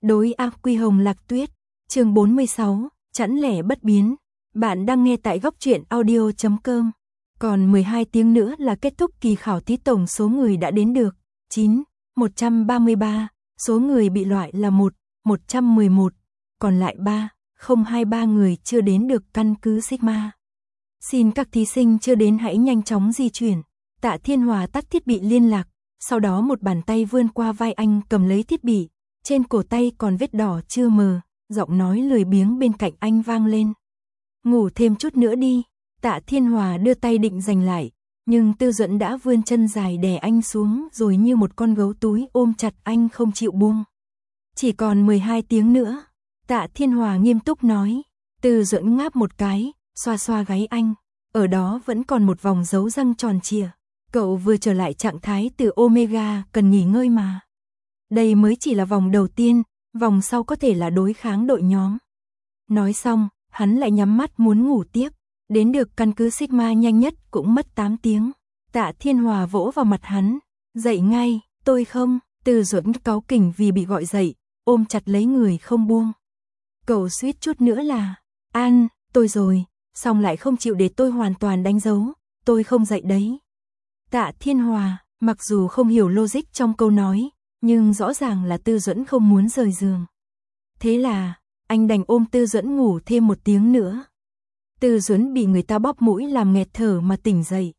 Đối ác Quy Hồng Lạc Tuyết, chương 46, chẵn lẻ bất biến. Bạn đang nghe tại góc truyện audio.com. Còn 12 tiếng nữa là kết thúc kỳ khảo thí, tổng số người đã đến được 133, số người bị loại là 111, còn lại 023 người chưa đến được căn cứ Sigma. Xin các thí sinh chưa đến hãy nhanh chóng di chuyển. Tạ Thiên Hòa tắt thiết bị liên lạc, sau đó một bàn tay vươn qua vai anh cầm lấy thiết bị, trên cổ tay còn vết đỏ chưa mờ, giọng nói lười biếng bên cạnh anh vang lên. Ngủ thêm chút nữa đi. Tạ Thiên Hòa đưa tay định giành lại, nhưng Tư Duẫn đã vươn chân dài đè anh xuống rồi như một con gấu túi ôm chặt anh không chịu buông. Chỉ còn 12 tiếng nữa. Tạ Thiên Hòa nghiêm túc nói. Tư Duẫn ngáp một cái, xoa xoa gáy anh. Ở đó vẫn còn một vòng dấu răng tròn trịa. Cậu vừa trở lại trạng thái từ Omega, cần nghỉ ngơi mà. Đây mới chỉ là vòng đầu tiên, vòng sau có thể là đối kháng đội nhóm. Nói xong, hắn lại nhắm mắt muốn ngủ tiếp. Đến được căn cứ Sigma nhanh nhất cũng mất 8 tiếng. Tạ Thiên Hòa vỗ vào mặt hắn. Dậy ngay, tôi không. Tư Duẫn cáu kỉnh vì bị gọi dậy, ôm chặt lấy người không buông. Cậu suýt chút nữa là, An, tôi rồi, xong lại không chịu để tôi hoàn toàn đánh dấu, tôi không dậy đấy. Tạ Thiên Hòa, mặc dù không hiểu logic trong câu nói, nhưng rõ ràng là Tư Duẫn không muốn rời giường. Thế là, anh đành ôm Tư Duẫn ngủ thêm 1 tiếng nữa. Tư Duẫn bị người ta bóp mũi làm nghẹt thở mà tỉnh dậy.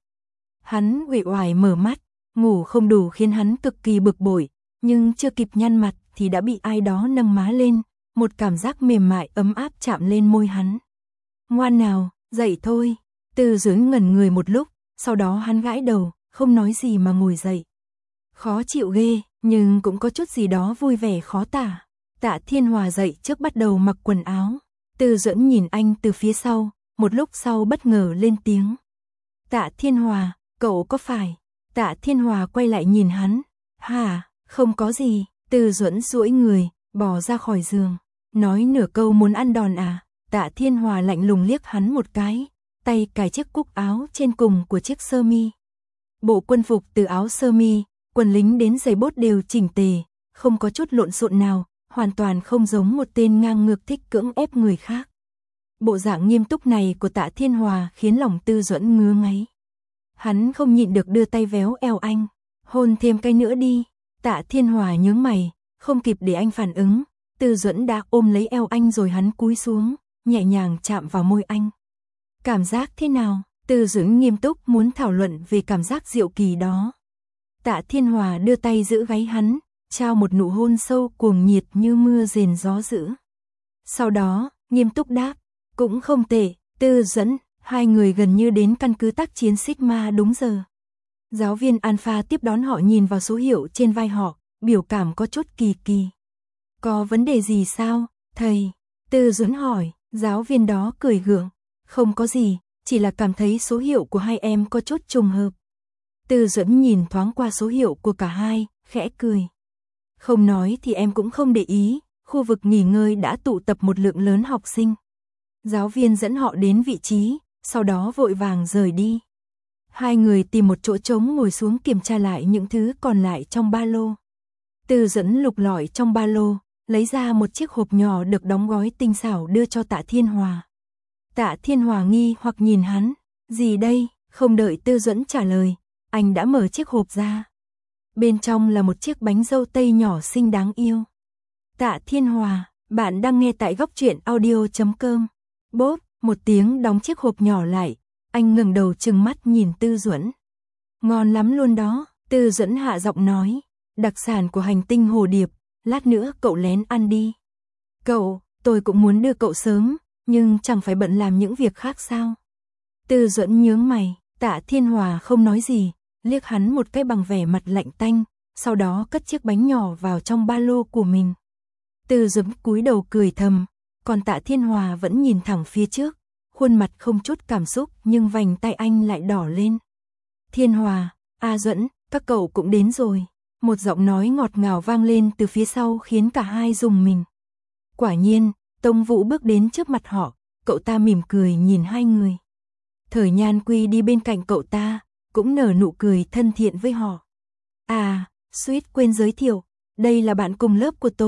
Hắn uể oải mở mắt, ngủ không đủ khiến hắn cực kỳ bực bội, nhưng chưa kịp nhăn mặt thì đã bị ai đó nâng má lên, một cảm giác mềm mại ấm áp chạm lên môi hắn. Ngoan nào, dậy thôi. Tư Duẫn ngẩn người một lúc, sau đó hắn gãi đầu, không nói gì mà ngồi dậy. Khó chịu ghê, nhưng cũng có chút gì đó vui vẻ khó tả. Tạ Thiên Hòa dậy trước bắt đầu mặc quần áo. Tư Duẫn nhìn anh từ phía sau, một lúc sau bất ngờ lên tiếng. Tạ Thiên Hòa, cậu có phải? Tạ Thiên Hòa quay lại nhìn hắn. Hả, không có gì. Tư Duẫn duỗi người, bò ra khỏi giường. Nói nửa câu muốn ăn đòn à? Tạ Thiên Hòa lạnh lùng liếc hắn một cái, tay cài chiếc cúc áo trên cùng của chiếc sơ mi. Bộ quân phục từ áo sơ mi, quần lính đến giày bốt đều chỉnh tề, không có chút lộn xộn nào, hoàn toàn không giống một tên ngang ngược thích cưỡng ép người khác. Bộ dạng nghiêm túc này của Tạ Thiên Hòa khiến lòng Tư Duẫn ngứa ngáy. Hắn không nhịn được đưa tay véo eo anh. Hôn thêm cái nữa đi. Tạ Thiên Hòa nhướng mày, không kịp để anh phản ứng. Tư Duẫn đã ôm lấy eo anh rồi hắn cúi xuống, nhẹ nhàng chạm vào môi anh. Cảm giác thế nào? Tư Duẫn nghiêm túc muốn thảo luận về cảm giác diệu kỳ đó. Tạ Thiên Hòa đưa tay giữ gáy hắn, trao một nụ hôn sâu cuồng nhiệt như mưa rền gió dữ. Sau đó, nghiêm túc đáp. Cũng không tệ, Tư Duẫn. Hai người gần như đến căn cứ tác chiến Sigma đúng giờ. Giáo viên Alpha tiếp đón họ, nhìn vào số hiệu trên vai họ, biểu cảm có chút kỳ kỳ. Có vấn đề gì sao, thầy? Tư Duẫn hỏi. Giáo viên đó cười gượng. Không có gì, chỉ là cảm thấy số hiệu của hai em có chút trùng hợp. Tư Duẫn nhìn thoáng qua số hiệu của cả hai, khẽ cười. Không nói thì em cũng không để ý, khu vực nghỉ ngơi đã tụ tập một lượng lớn học sinh. Giáo viên dẫn họ đến vị trí, sau đó vội vàng rời đi. Hai người tìm một chỗ trống ngồi xuống kiểm tra lại những thứ còn lại trong ba lô. Tư Duẫn lục lọi trong ba lô, lấy ra một chiếc hộp nhỏ được đóng gói tinh xảo đưa cho Tạ Thiên Hòa. Tạ Thiên Hòa nghi hoặc nhìn hắn. Gì đây? Không đợi Tư Duẫn trả lời, anh đã mở chiếc hộp ra. Bên trong là một chiếc bánh dâu tây nhỏ xinh đáng yêu. Tạ Thiên Hòa, bạn đang nghe tại góc truyện audio.com. Bốp, một tiếng đóng chiếc hộp nhỏ lại, anh ngẩng đầu trừng mắt nhìn Tư Duẫn. Ngon lắm luôn đó, Tư Duẫn hạ giọng nói. Đặc sản của hành tinh hồ điệp, lát nữa cậu lén ăn đi. Cậu, tôi cũng muốn đưa cậu sớm, nhưng chẳng phải bận làm những việc khác sao? Tư Duẫn nhướng mày. Tạ Thiên Hòa không nói gì, liếc hắn một cái bằng vẻ mặt lạnh tanh, sau đó cất chiếc bánh nhỏ vào trong ba lô của mình. Tư Duẫn cúi đầu cười thầm, còn Tạ Thiên Hòa vẫn nhìn thẳng phía trước, khuôn mặt không chút cảm xúc nhưng vành tay anh lại đỏ lên. Thiên Hòa, Duẫn, các cậu cũng đến rồi. Một giọng nói ngọt ngào vang lên từ phía sau khiến cả hai rùng mình. Quả nhiên, Tông Vũ bước đến trước mặt họ, cậu ta mỉm cười nhìn hai người. Thời Nhan Quy đi bên cạnh cậu ta, cũng nở nụ cười thân thiện với họ. Suýt quên giới thiệu, đây là bạn cùng lớp của tôi,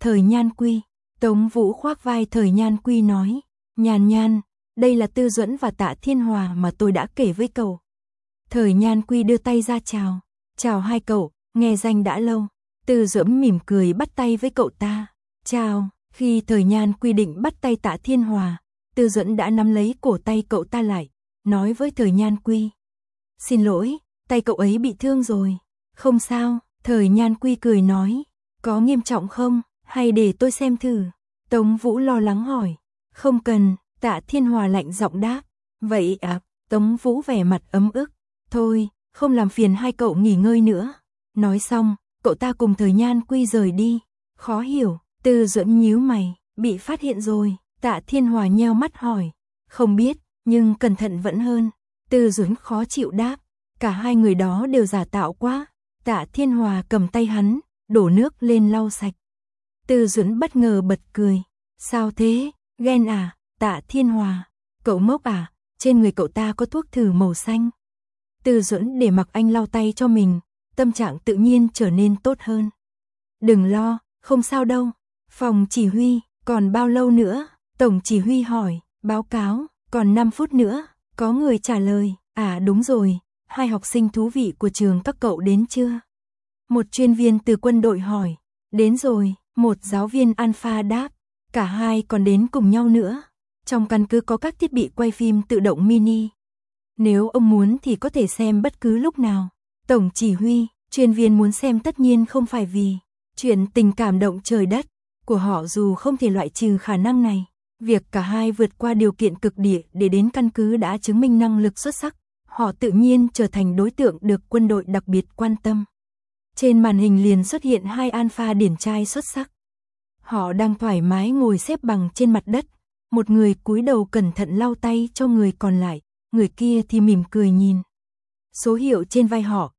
Thời Nhan Quy. Tống Vũ khoác vai Thời Nhan Quy nói, Nhan Nhan, đây là Tư Duẫn và Tạ Thiên Hòa mà tôi đã kể với cậu. Thời Nhan Quy đưa tay ra chào, chào hai cậu, nghe danh đã lâu. Tư Duẫn mỉm cười bắt tay với cậu ta, chào. Khi Thời Nhan Quy định bắt tay Tạ Thiên Hòa, Tư Duẫn đã nắm lấy cổ tay cậu ta lại, nói với Thời Nhan Quy, xin lỗi, tay cậu ấy bị thương rồi. Không sao, Thời Nhan Quy cười nói, có nghiêm trọng không, hay để tôi xem thử. Tống Vũ lo lắng hỏi, không cần, Tạ Thiên Hòa lạnh giọng đáp, vậy à. Tống Vũ vẻ mặt ấm ức, thôi, không làm phiền hai cậu nghỉ ngơi nữa. Nói xong, cậu ta cùng Thời Nhan Quy rời đi. Khó hiểu, Tư Duẫn nhíu mày, bị phát hiện rồi. Tạ Thiên Hòa nheo mắt hỏi, không biết, nhưng cẩn thận vẫn hơn. Tư Duẫn khó chịu đáp, cả hai người đó đều giả tạo quá. Tạ Thiên Hòa cầm tay hắn, đổ nước lên lau sạch. Tư Duẫn bất ngờ bật cười, sao thế, ghen à? Tạ Thiên Hòa, cậu ngốc à? Trên người cậu ta có thuốc thử màu xanh. Tư Duẫn để mặc anh lau tay cho mình, tâm trạng tự nhiên trở nên tốt hơn. Đừng lo, không sao đâu. Phòng chỉ huy, còn bao lâu nữa? Tổng chỉ huy hỏi, báo cáo, còn 5 phút nữa. Có người trả lời, à đúng rồi, hai học sinh thú vị của trường các cậu đến chưa? Một chuyên viên từ quân đội hỏi, đến rồi. Một giáo viên Alpha đáp, cả hai còn đến cùng nhau nữa. Trong căn cứ có các thiết bị quay phim tự động mini. Nếu ông muốn thì có thể xem bất cứ lúc nào. Tổng chỉ huy, chuyên viên muốn xem tất nhiên không phải vì chuyện tình cảm động trời đất của họ, dù không thể loại trừ khả năng này. Việc cả hai vượt qua điều kiện cực địa để đến căn cứ đã chứng minh năng lực xuất sắc. Họ tự nhiên trở thành đối tượng được quân đội đặc biệt quan tâm. Trên màn hình liền xuất hiện hai alpha điển trai xuất sắc. Họ đang thoải mái ngồi xếp bằng trên mặt đất. Một người cúi đầu cẩn thận lau tay cho người còn lại, người kia thì mỉm cười nhìn. Số hiệu trên vai họ,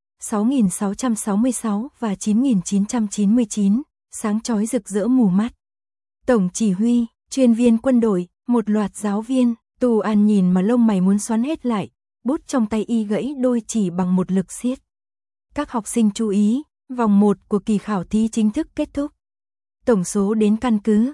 6666 và 9999, sáng chói rực rỡ mù mắt. Tổng chỉ huy, chuyên viên quân đội, một loạt giáo viên, Tu An nhìn mà lông mày muốn xoắn hết lại, bút trong tay y gãy đôi chỉ bằng một lực siết. Các học sinh chú ý, vòng 1 của kỳ khảo thí chính thức kết thúc. Tổng số đến căn cứ,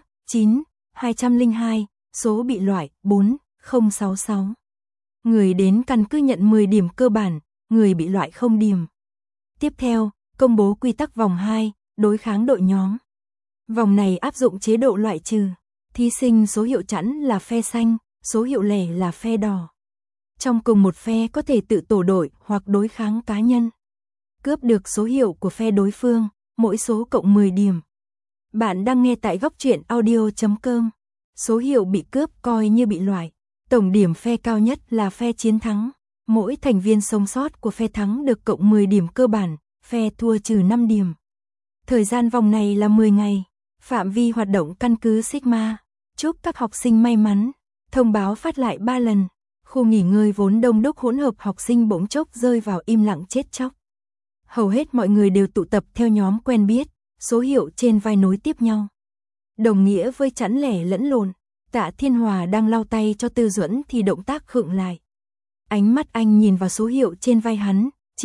9.202, số bị loại, 4.066. Người đến căn cứ nhận 10 điểm cơ bản, người bị loại 0 điểm. Tiếp theo, công bố quy tắc vòng 2, đối kháng đội nhóm. Vòng này áp dụng chế độ loại trừ. Thí sinh số hiệu chẵn là phe xanh, số hiệu lẻ là phe đỏ. Trong cùng một phe có thể tự tổ đội hoặc đối kháng cá nhân. Cướp được số hiệu của phe đối phương, mỗi số cộng 10 điểm. Bạn đang nghe tại góc truyện audio.com. Số hiệu bị cướp coi như bị loại. Tổng điểm phe cao nhất là phe chiến thắng. Mỗi thành viên sống sót của phe thắng được cộng 10 điểm cơ bản, phe thua trừ 5 điểm. Thời gian vòng này là 10 ngày. Phạm vi hoạt động căn cứ Sigma. Chúc các học sinh may mắn. Thông báo phát lại 3 lần. Khu nghỉ ngơi vốn đông đúc hỗn hợp học sinh bỗng chốc rơi vào im lặng chết chóc. Hầu hết mọi người đều tụ tập theo nhóm quen biết, số hiệu trên vai nối tiếp nhau. Đồng nghĩa với chẵn lẻ lẫn lộn. Tạ Thiên Hòa đang lau tay cho Tư Duẫn thì động tác khựng lại. Ánh mắt anh nhìn vào số hiệu trên vai hắn,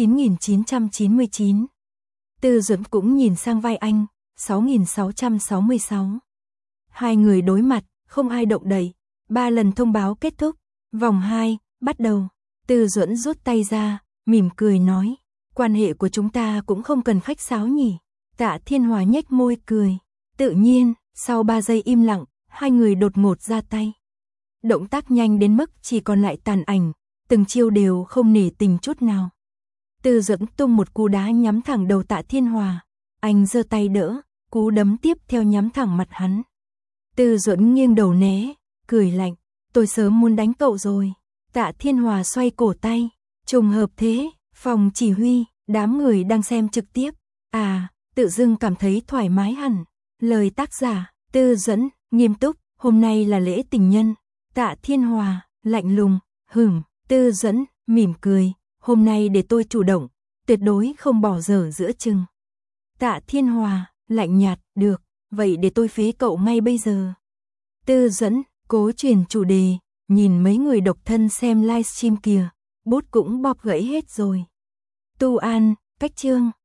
9999. Tư Duẫn cũng nhìn sang vai anh, 6666. Hai người đối mặt, không ai động đậy. 3 lần thông báo kết thúc. Vòng 2, bắt đầu. Tư Duẫn rút tay ra, mỉm cười nói, quan hệ của chúng ta cũng không cần khách sáo nhỉ. Tạ Thiên Hòa nhếch môi cười. Tự nhiên, sau 3 giây im lặng, hai người đột ngột ra tay. Động tác nhanh đến mức chỉ còn lại tàn ảnh, từng chiêu đều không nể tình chút nào. Tư Duẫn tung một cú đá nhắm thẳng đầu Tạ Thiên Hòa. Anh giơ tay đỡ, cú đấm tiếp theo nhắm thẳng mặt hắn. Tư Duẫn nghiêng đầu né, cười lạnh, tôi sớm muốn đánh cậu rồi. Tạ Thiên Hòa xoay cổ tay, trùng hợp thế. Phòng chỉ huy, đám người đang xem trực tiếp. À, tự dưng cảm thấy thoải mái hẳn. Lời tác giả, Tư Duẫn, nghiêm túc, hôm nay là lễ tình nhân. Tạ Thiên Hòa, lạnh lùng, Tư Duẫn, mỉm cười, hôm nay để tôi chủ động, tuyệt đối không bỏ dở giữa chừng. Tạ Thiên Hòa, lạnh nhạt, được, vậy để tôi phế cậu ngay bây giờ. Tư Duẫn, cố chuyển chủ đề, nhìn mấy người độc thân xem livestream kìa, bút cũng bóp gãy hết rồi. Tu An, cách chương.